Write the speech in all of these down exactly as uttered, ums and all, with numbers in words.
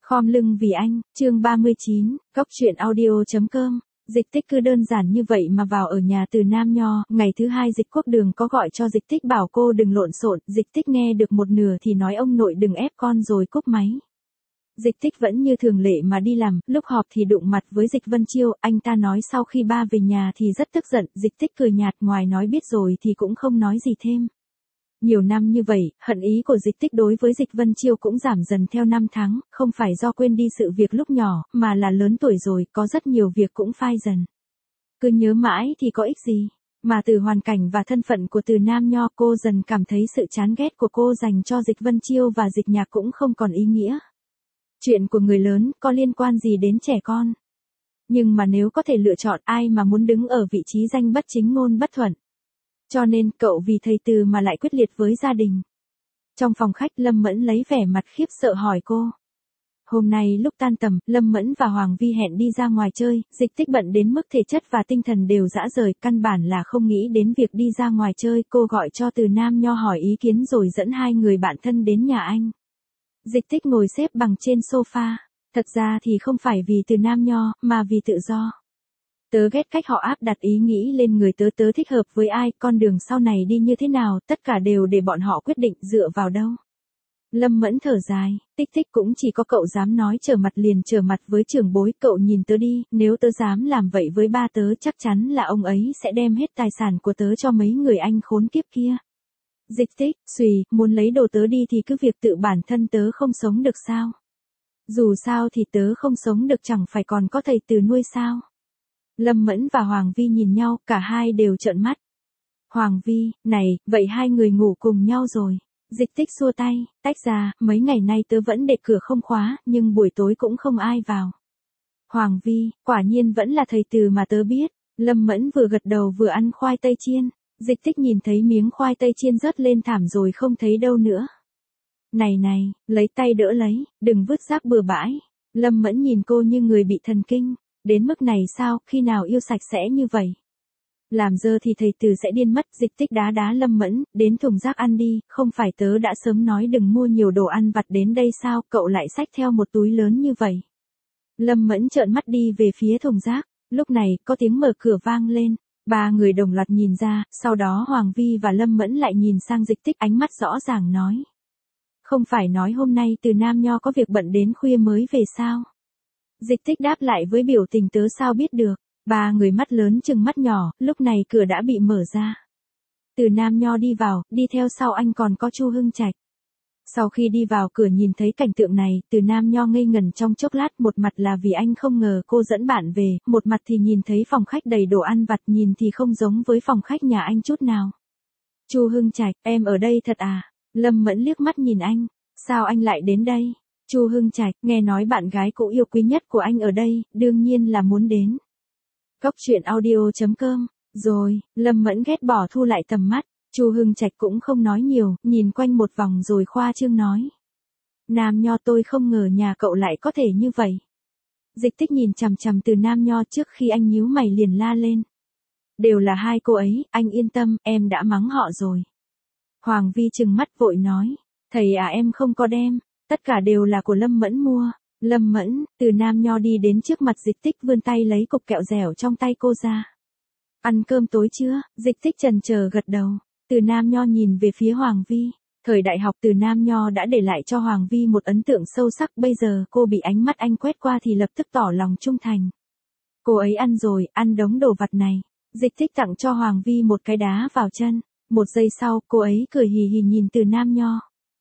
Khom lưng vì anh, chương ba mươi chín, góc truyện audio.com. Dịch Tích cứ đơn giản như vậy mà vào ở nhà Từ Nam Nho. Ngày thứ hai Dịch Quốc Đường có gọi cho Dịch Tích bảo cô đừng lộn xộn. Dịch Tích nghe được một nửa thì nói ông nội đừng ép con rồi cúp máy. Dịch Tích vẫn như thường lệ mà đi làm, lúc họp thì đụng mặt với Dịch Vân Chiêu. Anh ta nói sau khi ba về nhà thì rất tức giận. Dịch Tích cười nhạt, ngoài nói biết rồi thì cũng không nói gì thêm. Nhiều năm như vậy, hận ý của Dịch Tích đối với Dịch Vân Chiêu cũng giảm dần theo năm tháng, không phải do quên đi sự việc lúc nhỏ, mà là lớn tuổi rồi, có rất nhiều việc cũng phai dần. Cứ nhớ mãi thì có ích gì, mà từ hoàn cảnh và thân phận của Từ Nam Nho cô dần cảm thấy sự chán ghét của cô dành cho Dịch Vân Chiêu và Dịch Nhạc cũng không còn ý nghĩa. Chuyện của người lớn có liên quan gì đến trẻ con. Nhưng mà nếu có thể lựa chọn, ai mà muốn đứng ở vị trí danh bất chính ngôn bất thuận. Cho nên cậu vì thầy Từ mà lại quyết liệt với gia đình. Trong phòng khách Lâm Mẫn lấy vẻ mặt khiếp sợ hỏi cô. Hôm nay lúc tan tầm, Lâm Mẫn và Hoàng Vi hẹn đi ra ngoài chơi, Dịch Tích bận đến mức thể chất và tinh thần đều rã rời, căn bản là không nghĩ đến việc đi ra ngoài chơi. Cô gọi cho Từ Nam Nho hỏi ý kiến rồi dẫn hai người bạn thân đến nhà anh. Dịch Tích ngồi xếp bằng trên sofa. Thật ra thì không phải vì Từ Nam Nho, mà vì tự do. Tớ ghét cách họ áp đặt ý nghĩ lên người tớ, tớ thích hợp với ai, con đường sau này đi như thế nào, tất cả đều để bọn họ quyết định, dựa vào đâu. Lâm Mẫn thở dài, Tích Tích cũng chỉ có cậu dám nói trở mặt liền trở mặt với trưởng bối, cậu nhìn tớ đi, nếu tớ dám làm vậy với ba tớ chắc chắn là ông ấy sẽ đem hết tài sản của tớ cho mấy người anh khốn kiếp kia. Dịch Tích, xùy, muốn lấy đồ tớ đi thì cứ việc tự bản thân tớ không sống được sao. Dù sao thì tớ không sống được chẳng phải còn có thầy Từ nuôi sao. Lâm Mẫn và Hoàng Vi nhìn nhau, cả hai đều trợn mắt. Hoàng Vi, này, vậy hai người ngủ cùng nhau rồi. Dịch Tích xua tay, tách ra, mấy ngày nay tớ vẫn để cửa không khóa, nhưng buổi tối cũng không ai vào. Hoàng Vi, quả nhiên vẫn là thầy Từ mà tớ biết. Lâm Mẫn vừa gật đầu vừa ăn khoai tây chiên. Dịch Tích nhìn thấy miếng khoai tây chiên rớt lên thảm rồi không thấy đâu nữa. Này này, lấy tay đỡ lấy, đừng vứt rác bừa bãi. Lâm Mẫn nhìn cô như người bị thần kinh. Đến mức này sao, khi nào yêu sạch sẽ như vậy? Làm dơ thì thầy Từ sẽ điên mất. Dịch Tích đá đá Lâm Mẫn, đến thùng rác ăn đi, không phải tớ đã sớm nói đừng mua nhiều đồ ăn vặt đến đây sao, cậu lại xách theo một túi lớn như vậy. Lâm Mẫn trợn mắt đi về phía thùng rác, lúc này có tiếng mở cửa vang lên, ba người đồng loạt nhìn ra, sau đó Hoàng Vi và Lâm Mẫn lại nhìn sang Dịch Tích, ánh mắt rõ ràng nói. Không phải nói hôm nay Từ Nam Nho có việc bận đến khuya mới về sao? Dịch Tích đáp lại với biểu tình tớ sao biết được. Ba người mắt lớn chừng mắt nhỏ, lúc này cửa đã bị mở ra. Từ Nam Nho đi vào, đi theo sau anh còn có Chu Hưng Trạch. Sau khi đi vào cửa nhìn thấy cảnh tượng này, Từ Nam Nho ngây ngẩn trong chốc lát, một mặt là vì anh không ngờ cô dẫn bạn về, một mặt thì nhìn thấy phòng khách đầy đồ ăn vặt, nhìn thì không giống với phòng khách nhà anh chút nào. Chu Hưng Trạch, em ở đây thật à? Lâm Mẫn liếc mắt nhìn anh, sao anh lại đến đây? Chu Hưng Trạch, nghe nói bạn gái cũ yêu quý nhất của anh ở đây, đương nhiên là muốn đến. Góc truyện audio.com, rồi, Lâm Mẫn ghét bỏ thu lại tầm mắt, Chu Hưng Trạch cũng không nói nhiều, nhìn quanh một vòng rồi khoa trương nói. Nam Nho, tôi không ngờ nhà cậu lại có thể như vậy. Dịch Tích nhìn chằm chằm Từ Nam Nho, trước khi anh nhíu mày liền la lên. Đều là hai cô ấy, anh yên tâm, em đã mắng họ rồi. Hoàng Vi trừng mắt vội nói, thầy à em không có đem. Tất cả đều là của Lâm Mẫn mua. Lâm Mẫn, Từ Nam Nho đi đến trước mặt Dịch Tích vươn tay lấy cục kẹo dẻo trong tay cô ra. Ăn cơm tối chưa? Dịch Tích chần chờ gật đầu. Từ Nam Nho nhìn về phía Hoàng Vi. Thời đại học Từ Nam Nho đã để lại cho Hoàng Vi một ấn tượng sâu sắc, bây giờ cô bị ánh mắt anh quét qua thì lập tức tỏ lòng trung thành. Cô ấy ăn rồi, ăn đống đồ vặt này. Dịch Tích tặng cho Hoàng Vi một cái đá vào chân. Một giây sau, cô ấy cười hì hì nhìn Từ Nam Nho.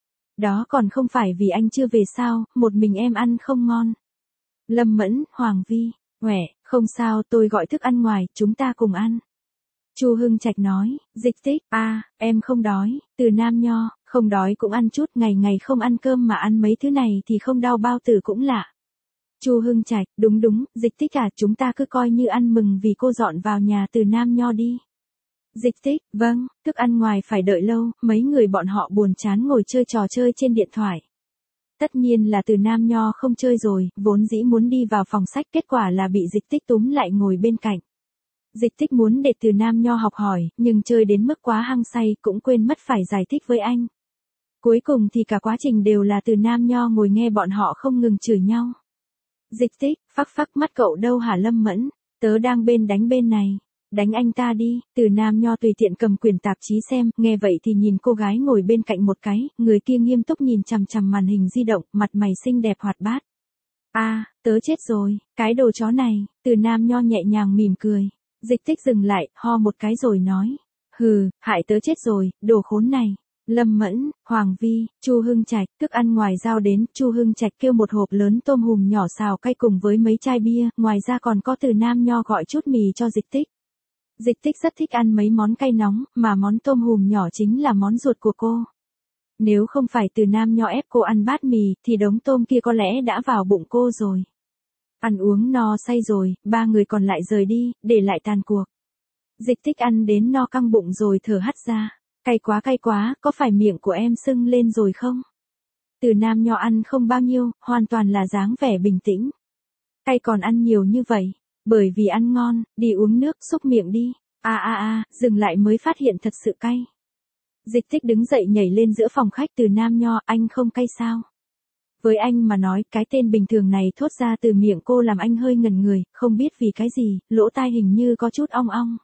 Đó còn không phải vì anh chưa về sao, một mình em ăn không ngon. Lâm Mẫn, Hoàng Vi, huệ, không sao, tôi gọi thức ăn ngoài, chúng ta cùng ăn. Chu Hưng Trạch nói, Dịch Tích, a, à, em không đói. Từ Nam Nho, không đói cũng ăn chút, ngày ngày không ăn cơm mà ăn mấy thứ này thì không đau bao tử cũng lạ. Chu Hưng Trạch, đúng đúng, Dịch Tích à, chúng ta cứ coi như ăn mừng vì cô dọn vào nhà Từ Nam Nho đi. Dịch Tích, vâng, thức ăn ngoài phải đợi lâu, mấy người bọn họ buồn chán ngồi chơi trò chơi trên điện thoại. Tất nhiên là Từ Nam Nho không chơi rồi, vốn dĩ muốn đi vào phòng sách, kết quả là bị Dịch Tích túm lại ngồi bên cạnh. Dịch Tích muốn để Từ Nam Nho học hỏi, nhưng chơi đến mức quá hăng say cũng quên mất phải giải thích với anh. Cuối cùng thì cả quá trình đều là Từ Nam Nho ngồi nghe bọn họ không ngừng chửi nhau. Dịch Tích, phắc phắc mắt cậu đâu hả Lâm Mẫn, tớ đang bên đánh bên này. Đánh anh ta đi, Từ Nam Nho tùy tiện cầm quyển tạp chí xem, nghe vậy thì nhìn cô gái ngồi bên cạnh một cái, người kia nghiêm túc nhìn chằm chằm màn hình di động, mặt mày xinh đẹp hoạt bát. A, à, tớ chết rồi, cái đồ chó này, Từ Nam Nho nhẹ nhàng mỉm cười. Dịch Tích dừng lại, ho một cái rồi nói, hừ, hại tớ chết rồi, đồ khốn này. Lâm Mẫn, Hoàng Vi, Chu Hưng Trạch, thức ăn ngoài giao đến, Chu Hưng Trạch kêu một hộp lớn tôm hùm nhỏ xào cay cùng với mấy chai bia, ngoài ra còn có Từ Nam Nho gọi chút mì cho Dịch Tích. Dịch Tích rất thích ăn mấy món cay nóng, mà món tôm hùm nhỏ chính là món ruột của cô. Nếu không phải Từ Nam Nho ép cô ăn bát mì, thì đống tôm kia có lẽ đã vào bụng cô rồi. Ăn uống no say rồi, ba người còn lại rời đi, để lại tàn cuộc. Dịch Tích ăn đến no căng bụng rồi thở hắt ra. Cay quá cay quá, có phải miệng của em sưng lên rồi không? Từ Nam Nho ăn không bao nhiêu, hoàn toàn là dáng vẻ bình tĩnh. Cay còn ăn nhiều như vậy, bởi vì ăn ngon, đi uống nước xúc miệng đi. A a a, dừng lại mới phát hiện thật sự cay. Dịch Tích đứng dậy nhảy lên giữa phòng khách. Từ Nam Nho, anh không cay sao? Với anh mà nói, cái tên bình thường này thốt ra từ miệng cô làm anh hơi ngẩn người, không biết vì cái gì, lỗ tai hình như có chút ong ong.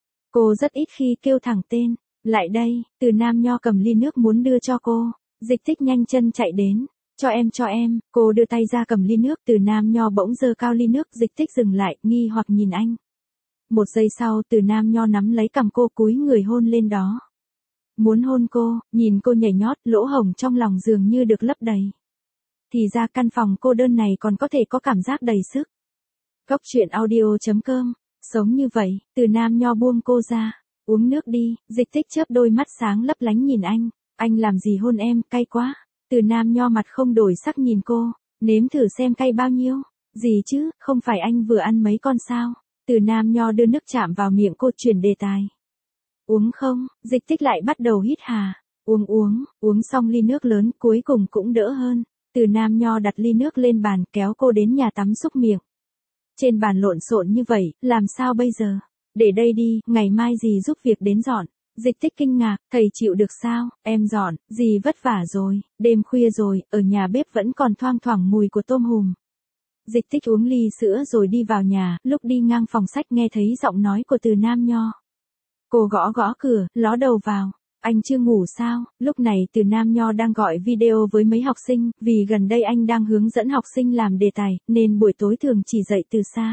Cô rất ít khi kêu thẳng tên. Lại đây, Từ Nam Nho cầm ly nước muốn đưa cho cô. Dịch Tích nhanh chân chạy đến. Cho em cho em, cô đưa tay ra cầm ly nước. Từ Nam Nho bỗng giơ cao ly nước. Dịch Tích dừng lại, nghi hoặc nhìn anh. Một giây sau Từ Nam Nho nắm lấy cằm cô cúi người hôn lên đó. Muốn hôn cô, nhìn cô nhảy nhót, lỗ hổng trong lòng dường như được lấp đầy. Thì ra căn phòng cô đơn này còn có thể có cảm giác đầy sức. Góc truyện audio chấm com. Sống như vậy, Từ Nam Nho buông cô ra. Uống nước đi, Dịch Tích chớp đôi mắt sáng lấp lánh nhìn anh. Anh làm gì hôn em, cay quá. Từ Nam Nho mặt không đổi sắc nhìn cô. Nếm thử xem cay bao nhiêu. Gì chứ, không phải anh vừa ăn mấy con sao. Từ Nam Nho đưa nước chạm vào miệng cô, chuyển đề tài. Uống không, Dịch Tích lại bắt đầu hít hà. Uống uống, uống xong ly nước lớn cuối cùng cũng đỡ hơn. Từ Nam Nho đặt ly nước lên bàn kéo cô đến nhà tắm xúc miệng. Trên bàn lộn xộn như vậy, làm sao bây giờ? Để đây đi, ngày mai dì giúp việc đến dọn. Dịch Tích kinh ngạc, thầy chịu được sao, em dọn, dì vất vả rồi, đêm khuya rồi, ở nhà bếp vẫn còn thoang thoảng mùi của tôm hùm. Dịch Tích uống ly sữa rồi đi vào nhà, lúc đi ngang phòng sách nghe thấy giọng nói của Từ Nam Nho. Cô gõ gõ cửa, ló đầu vào. Anh chưa ngủ sao? Lúc này Từ Nam Nho đang gọi video với mấy học sinh, vì gần đây anh đang hướng dẫn học sinh làm đề tài, nên buổi tối thường chỉ dạy từ xa.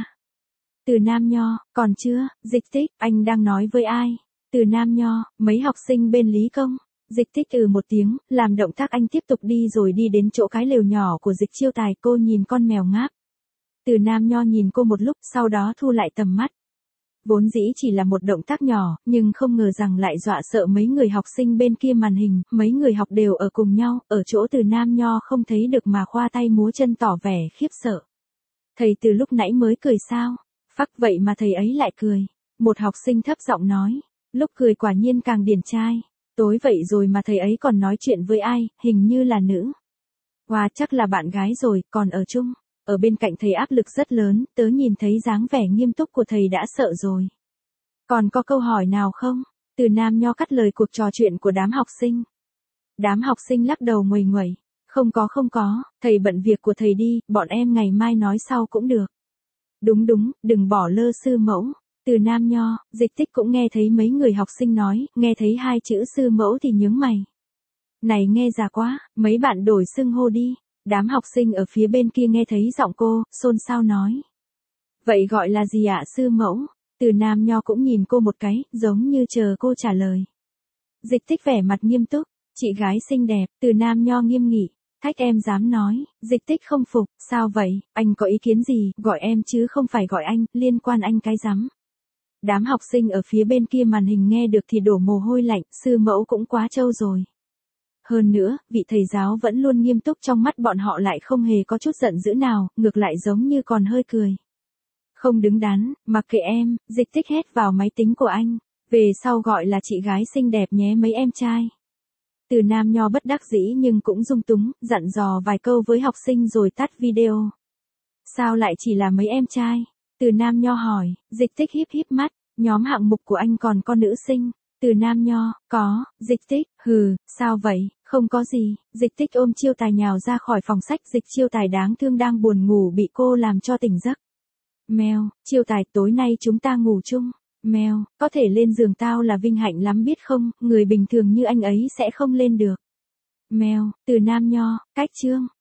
Từ Nam Nho, còn chưa, Dịch Tích, anh đang nói với ai? Từ Nam Nho, mấy học sinh bên Lý Công. Dịch Tích ừ một tiếng, làm động tác anh tiếp tục đi rồi đi đến chỗ cái lều nhỏ của Dịch Chiêu Tài. Cô nhìn con mèo ngáp. Từ Nam Nho nhìn cô một lúc, sau đó thu lại tầm mắt. Vốn dĩ chỉ là một động tác nhỏ, nhưng không ngờ rằng lại dọa sợ mấy người học sinh bên kia màn hình. Mấy người học đều ở cùng nhau, ở chỗ Từ Nam Nho không thấy được mà khoa tay múa chân tỏ vẻ khiếp sợ. Thầy từ lúc nãy mới cười sao? Phắc, vậy mà thầy ấy lại cười. Một học sinh thấp giọng nói. Lúc cười quả nhiên càng điển trai. Tối vậy rồi mà thầy ấy còn nói chuyện với ai, hình như là nữ. Wow, chắc là bạn gái rồi, còn ở chung. Ở bên cạnh thầy áp lực rất lớn, tớ nhìn thấy dáng vẻ nghiêm túc của thầy đã sợ rồi. Còn có câu hỏi nào không? Từ Nam Nho cắt lời cuộc trò chuyện của đám học sinh. Đám học sinh lắc đầu nguầy nguẩy. Không có không có, thầy bận việc của thầy đi, bọn em ngày mai nói sau cũng được. Đúng đúng, đừng bỏ lơ sư mẫu. Từ Nam Nho, Dịch Tích cũng nghe thấy mấy người học sinh nói, nghe thấy hai chữ sư mẫu thì nhướng mày. Này nghe già quá, mấy bạn đổi xưng hô đi. Đám học sinh ở phía bên kia nghe thấy giọng cô, xôn xao nói. Vậy gọi là gì ạ sư mẫu? Từ Nam Nho cũng nhìn cô một cái, giống như chờ cô trả lời. Dịch Tích vẻ mặt nghiêm túc, chị gái xinh đẹp. Từ Nam Nho nghiêm nghị, thách em dám nói. Dịch Tích không phục, sao vậy, anh có ý kiến gì, gọi em chứ không phải gọi anh, liên quan anh cái rắm. Đám học sinh ở phía bên kia màn hình nghe được thì đổ mồ hôi lạnh, sư mẫu cũng quá trâu rồi. Hơn nữa, vị thầy giáo vẫn luôn nghiêm túc, trong mắt bọn họ lại không hề có chút giận dữ nào, ngược lại giống như còn hơi cười. Không đứng đắn, mặc kệ em, Dịch Tích hét vào máy tính của anh. Về sau gọi là chị gái xinh đẹp nhé mấy em trai. Từ Nam Nho bất đắc dĩ nhưng cũng dung túng, dặn dò vài câu với học sinh rồi tắt video. Sao lại chỉ là mấy em trai? Từ Nam Nho hỏi. Dịch Tích híp híp mắt, nhóm hạng mục của anh còn có nữ sinh. Từ Nam Nho, có. Dịch Tích, hừ, sao vậy, Không có gì, Dịch Tích ôm Chiêu Tài nhào ra khỏi phòng sách, Dịch Chiêu Tài đáng thương đang buồn ngủ bị cô làm cho tỉnh giấc. Mèo, Chiêu Tài, tối nay chúng ta ngủ chung. Mèo, có thể lên giường tao là vinh hạnh lắm biết không, người bình thường như anh ấy sẽ không lên được. Mèo, từ Nam Nho, cách chương.